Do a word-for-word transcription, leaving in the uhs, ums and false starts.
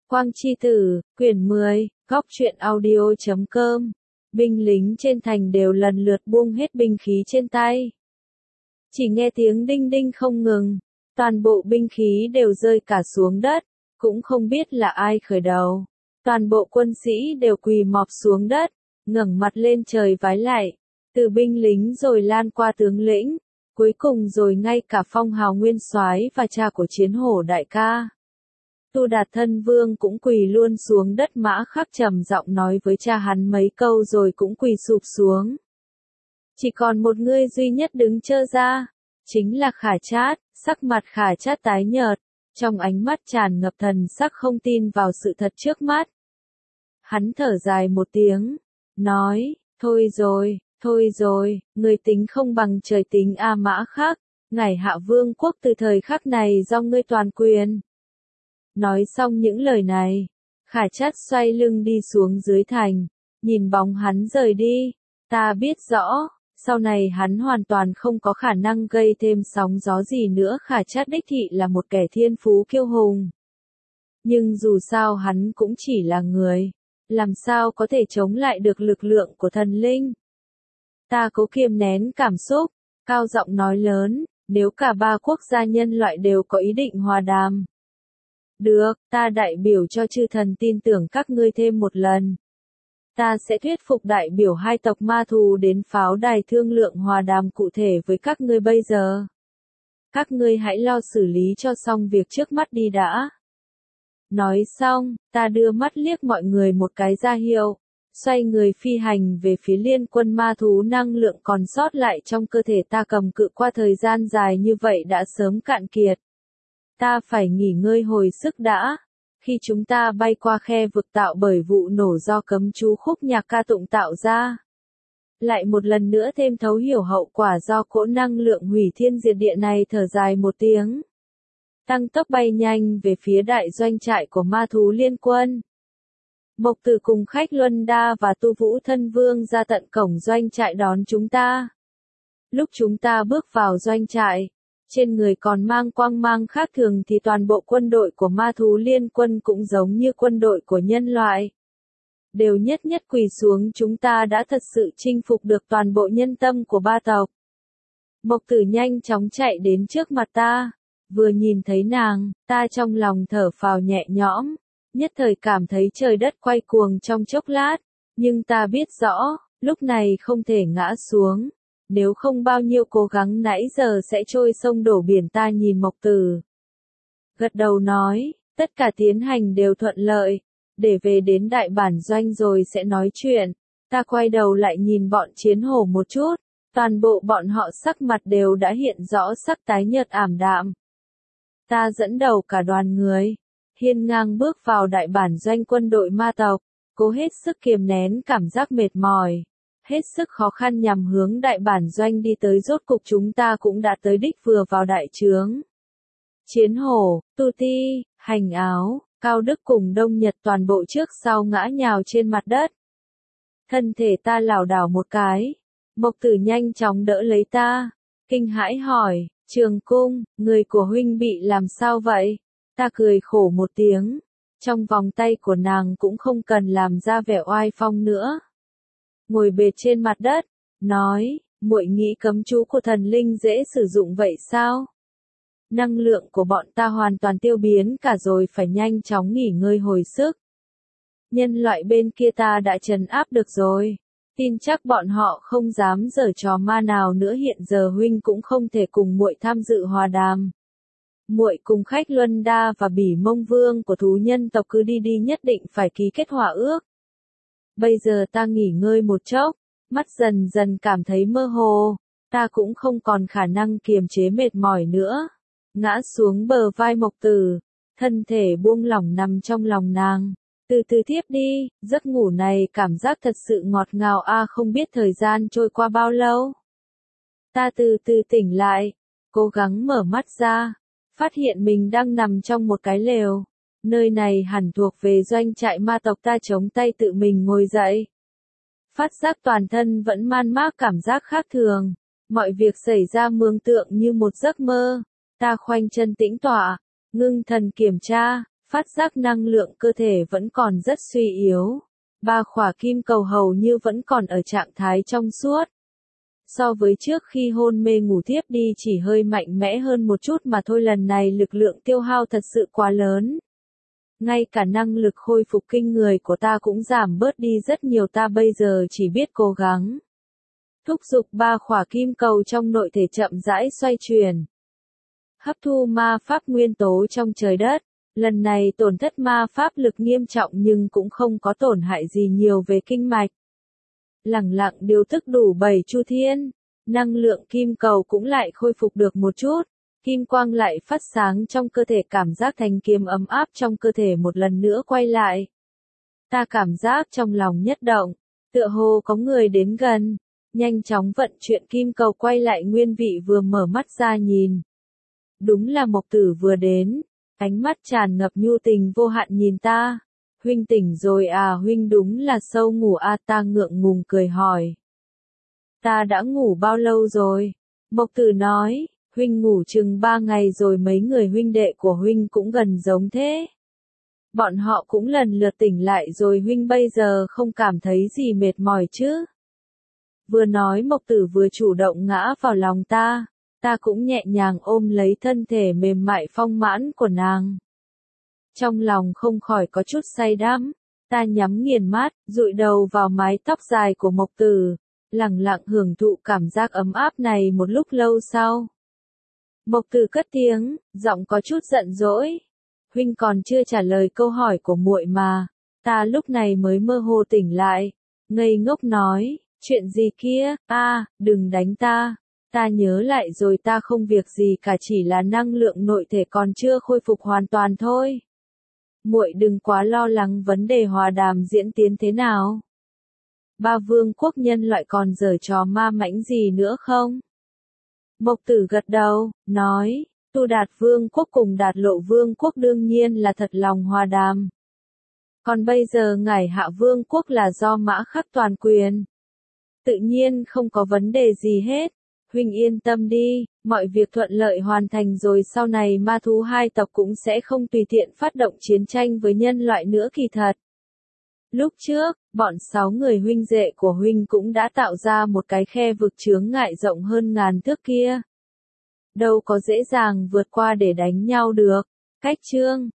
Quang Chi Tử, quyển mười, góc truyện audio chấm com. Binh lính trên thành đều lần lượt buông hết binh khí trên tay. Chỉ nghe tiếng đinh đinh không ngừng, toàn bộ binh khí đều rơi cả xuống đất, cũng không biết là ai khởi đầu. Toàn bộ quân sĩ đều quỳ mọp xuống đất, ngẩng mặt lên trời vái lạy, từ binh lính rồi lan qua tướng lĩnh, cuối cùng rồi ngay cả phong hào nguyên soái và cha của Chiến Hổ đại ca. Tu Đạt Thân Vương cũng quỳ luôn xuống đất, Mã Khắc trầm giọng nói với cha hắn mấy câu rồi cũng quỳ sụp xuống. Chỉ còn một người duy nhất đứng chơ ra, chính là Khả Trát. Sắc mặt Khả Trát tái nhợt, trong ánh mắt tràn ngập thần sắc không tin vào sự thật trước mắt. Hắn thở dài một tiếng, nói, thôi rồi, thôi rồi, người tính không bằng trời tính a Mã Khắc, ngải Hạ Vương quốc từ thời khắc này do ngươi toàn quyền. Nói xong những lời này, Khả Trát xoay lưng đi xuống dưới thành, nhìn bóng hắn rời đi, ta biết rõ, sau này hắn hoàn toàn không có khả năng gây thêm sóng gió gì nữa. Khả Trát đích thị là một kẻ thiên phú kiêu hùng. Nhưng dù sao hắn cũng chỉ là người, làm sao có thể chống lại được lực lượng của thần linh. Ta cố kiềm nén cảm xúc, cao giọng nói lớn, nếu cả ba quốc gia nhân loại đều có ý định hòa đàm. Được, ta đại biểu cho chư thần tin tưởng các ngươi thêm một lần. Ta sẽ thuyết phục đại biểu hai tộc ma thú đến pháo đài thương lượng hòa đàm cụ thể với các ngươi bây giờ. Các ngươi hãy lo xử lý cho xong việc trước mắt đi đã. Nói xong, ta đưa mắt liếc mọi người một cái ra hiệu, xoay người phi hành về phía liên quân ma thú. Năng lượng còn sót lại trong cơ thể ta cầm cự qua thời gian dài như vậy đã sớm cạn kiệt. Ta phải nghỉ ngơi hồi sức đã. Khi chúng ta bay qua khe vực tạo bởi vụ nổ do cấm chú khúc nhạc ca tụng tạo ra, lại một lần nữa thêm thấu hiểu hậu quả do cỗ năng lượng hủy thiên diệt địa này, thở dài một tiếng, tăng tốc bay nhanh về phía đại doanh trại của ma thú liên quân. Mộc Tử cùng Khách Luân Đa và Tu Vũ Thân Vương ra tận cổng doanh trại đón chúng ta. Lúc chúng ta bước vào doanh trại, trên người còn mang quang mang khác thường thì toàn bộ quân đội của ma thú liên quân cũng giống như quân đội của nhân loại. Đều nhất nhất quỳ xuống. Chúng ta đã thật sự chinh phục được toàn bộ nhân tâm của ba tộc. Mộc Tử nhanh chóng chạy đến trước mặt ta. Vừa nhìn thấy nàng, ta trong lòng thở phào nhẹ nhõm, nhất thời cảm thấy trời đất quay cuồng trong chốc lát. Nhưng ta biết rõ, lúc này không thể ngã xuống. Nếu không bao nhiêu cố gắng nãy giờ sẽ trôi sông đổ biển. Ta nhìn Mộc Tử, gật đầu nói, tất cả tiến hành đều thuận lợi, để về đến đại bản doanh rồi sẽ nói chuyện. Ta quay đầu lại nhìn bọn Chiến Hổ một chút, toàn bộ bọn họ sắc mặt đều đã hiện rõ sắc tái nhợt ảm đạm. Ta dẫn đầu cả đoàn người, hiên ngang bước vào đại bản doanh quân đội ma tộc, cố hết sức kiềm nén cảm giác mệt mỏi. Hết sức khó khăn nhằm hướng đại bản doanh đi tới. Rốt cục chúng ta cũng đã tới đích. Vừa vào đại trướng, Chiến Hổ, Tu Ti, Hành Áo, Cao Đức cùng Đông Nhật toàn bộ trước sau ngã nhào trên mặt đất. Thân thể ta lảo đảo một cái, Mộc Tử nhanh chóng đỡ lấy ta, kinh hãi hỏi, Trường Cung, người của huynh bị làm sao vậy? Ta cười khổ một tiếng, trong vòng tay của nàng cũng không cần làm ra vẻ oai phong nữa. Ngồi bệt trên mặt đất, nói, muội nghĩ cấm chú của thần linh dễ sử dụng vậy sao? Năng lượng của bọn ta hoàn toàn tiêu biến cả rồi, phải nhanh chóng nghỉ ngơi hồi sức. Nhân loại bên kia ta đã trấn áp được rồi, tin chắc bọn họ không dám giở trò ma nào nữa. Hiện giờ huynh cũng không thể cùng muội tham dự hòa đàm. Muội cùng Khách Luân Đa và Bỉ Mông Vương của thú nhân tộc cứ đi đi, nhất định phải ký kết hòa ước. Bây giờ ta nghỉ ngơi một chốc, mắt dần dần cảm thấy mơ hồ, ta cũng không còn khả năng kiềm chế mệt mỏi nữa. Ngã xuống bờ vai Mộc Tử, thân thể buông lỏng nằm trong lòng nàng, từ từ thiếp đi. Giấc ngủ này cảm giác thật sự ngọt ngào a, không biết thời gian trôi qua bao lâu. Ta từ từ tỉnh lại, cố gắng mở mắt ra, phát hiện mình đang nằm trong một cái lều. Nơi này hẳn thuộc về doanh trại ma tộc. Ta chống tay tự mình ngồi dậy, phát giác toàn thân vẫn man mác cảm giác khác thường. Mọi việc xảy ra mường tượng như một giấc mơ. Ta khoanh chân tĩnh tọa, ngưng thần kiểm tra, phát giác năng lượng cơ thể vẫn còn rất suy yếu. Ba khỏa kim cầu hầu như vẫn còn ở trạng thái trong suốt. So với trước khi hôn mê ngủ thiếp đi chỉ hơi mạnh mẽ hơn một chút mà thôi, lần này lực lượng tiêu hao thật sự quá lớn. Ngay cả năng lực khôi phục kinh người của ta cũng giảm bớt đi rất nhiều, ta bây giờ chỉ biết cố gắng. Thúc giục ba khỏa kim cầu trong nội thể chậm rãi xoay chuyển. Hấp thu ma pháp nguyên tố trong trời đất. Lần này tổn thất ma pháp lực nghiêm trọng nhưng cũng không có tổn hại gì nhiều về kinh mạch. Lẳng lặng điều tức đủ bảy chu thiên, năng lượng kim cầu cũng lại khôi phục được một chút, kim quang lại phát sáng trong cơ thể, cảm giác thanh kiếm ấm áp trong cơ thể một lần nữa quay lại. Ta cảm giác trong lòng nhất động, tựa hồ có người đến gần, nhanh chóng vận chuyển kim cầu quay lại nguyên vị, vừa mở mắt ra nhìn. Đúng là Mộc Tử vừa đến, ánh mắt tràn ngập nhu tình vô hạn nhìn ta. Huynh tỉnh rồi à? Huynh đúng là sâu ngủ à? Ta ngượng ngùng cười hỏi. Ta đã ngủ bao lâu rồi? Mộc Tử nói, huynh ngủ chừng ba ngày rồi, mấy người huynh đệ của huynh cũng gần giống thế. Bọn họ cũng lần lượt tỉnh lại rồi, huynh bây giờ không cảm thấy gì mệt mỏi chứ? Vừa nói Mộc Tử vừa chủ động ngã vào lòng ta, ta cũng nhẹ nhàng ôm lấy thân thể mềm mại phong mãn của nàng. Trong lòng không khỏi có chút say đắm, ta nhắm nghiền mắt, dụi đầu vào mái tóc dài của Mộc Tử, lặng lặng hưởng thụ cảm giác ấm áp này. Một lúc lâu sau, Mộc Tử cất tiếng, giọng có chút giận dỗi. Huynh còn chưa trả lời câu hỏi của muội mà. Ta lúc này mới mơ hồ tỉnh lại, ngây ngốc nói, chuyện gì kia? A, à, đừng đánh ta. Ta nhớ lại rồi, ta không việc gì cả, chỉ là năng lượng nội thể còn chưa khôi phục hoàn toàn thôi. Muội đừng quá lo lắng vấn đề hòa đàm diễn tiến thế nào. Ba vương quốc nhân loại còn giở trò ma mãnh gì nữa không? Mộc Tử gật đầu, nói, Tu Đạt vương quốc cùng Đạt Lộ vương quốc đương nhiên là thật lòng hòa đàm. Còn bây giờ ngải Hạ vương quốc là do Mã Khắc toàn quyền. Tự nhiên không có vấn đề gì hết. Huynh yên tâm đi, mọi việc thuận lợi hoàn thành rồi, sau này ma thú hai tộc cũng sẽ không tùy tiện phát động chiến tranh với nhân loại nữa. Kỳ thật, lúc trước, bọn sáu người huynh đệ của huynh cũng đã tạo ra một cái khe vực chướng ngại rộng hơn ngàn thước kia. Đâu có dễ dàng vượt qua để đánh nhau được. Cách chương